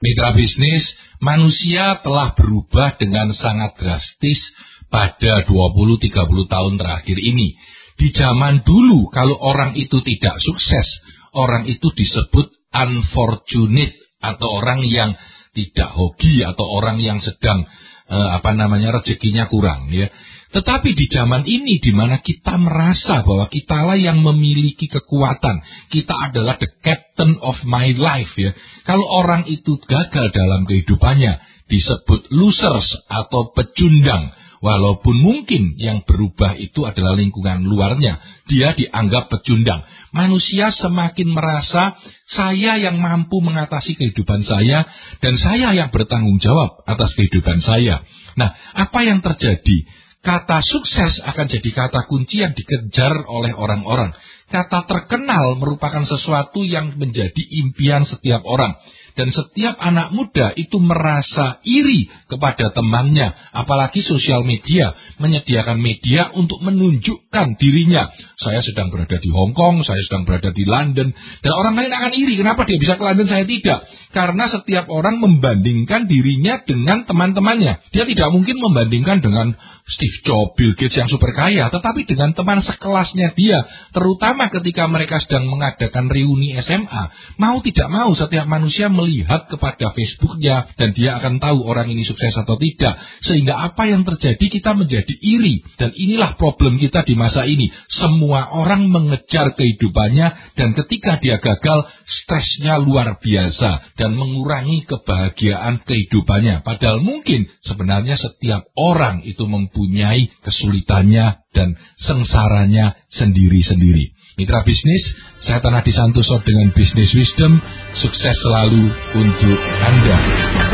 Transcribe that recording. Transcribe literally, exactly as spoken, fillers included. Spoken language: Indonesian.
Mitra bisnis, manusia telah berubah dengan sangat drastis pada dua puluh sampai tiga puluh tahun terakhir ini. Di zaman dulu, kalau orang itu tidak sukses, orang itu disebut unfortunate, atau orang yang tidak hoki, atau orang yang sedang eh, apa namanya rezekinya kurang, ya. Tetapi di zaman ini, di mana kita merasa bahwa kitalah yang memiliki kekuatan, kita adalah the captain of my life, ya. Kalau orang itu gagal dalam kehidupannya, disebut losers atau pecundang. Walaupun mungkin yang berubah itu adalah lingkungan luarnya, dia dianggap pecundang. Manusia semakin merasa, saya yang mampu mengatasi kehidupan saya, dan saya yang bertanggung jawab atas kehidupan saya. Nah, apa yang terjadi? Kata sukses akan jadi kata kunci yang dikejar oleh orang-orang. Kata terkenal merupakan sesuatu yang menjadi impian setiap orang. Dan setiap anak muda itu merasa iri kepada temannya. Apalagi sosial media menyediakan media untuk menunjukkan dirinya. Saya sedang berada di Hong Kong, saya sedang berada di London. Dan orang lain akan iri. Kenapa dia bisa ke London, saya tidak? Karena setiap orang membandingkan dirinya dengan teman-temannya. Dia tidak mungkin membandingkan dengan Steve Jobs, Bill Gates yang super kaya. Tetapi dengan teman sekelasnya dia. Terutama ketika mereka sedang mengadakan reuni S M A. Mau tidak mau setiap manusia melihat kepada Facebooknya, dan dia akan tahu orang ini sukses atau tidak. Sehingga apa yang terjadi, kita menjadi iri. Dan inilah problem kita di masa ini. Semua orang mengejar kehidupannya, dan ketika dia gagal, stresnya luar biasa dan mengurangi kebahagiaan kehidupannya. Padahal mungkin sebenarnya setiap orang itu mempunyai kesulitannya dan sengsaranya sendiri-sendiri. Mitra bisnis, saya Tanah Disantoso dengan Business Wisdom, sukses selalu untuk Anda.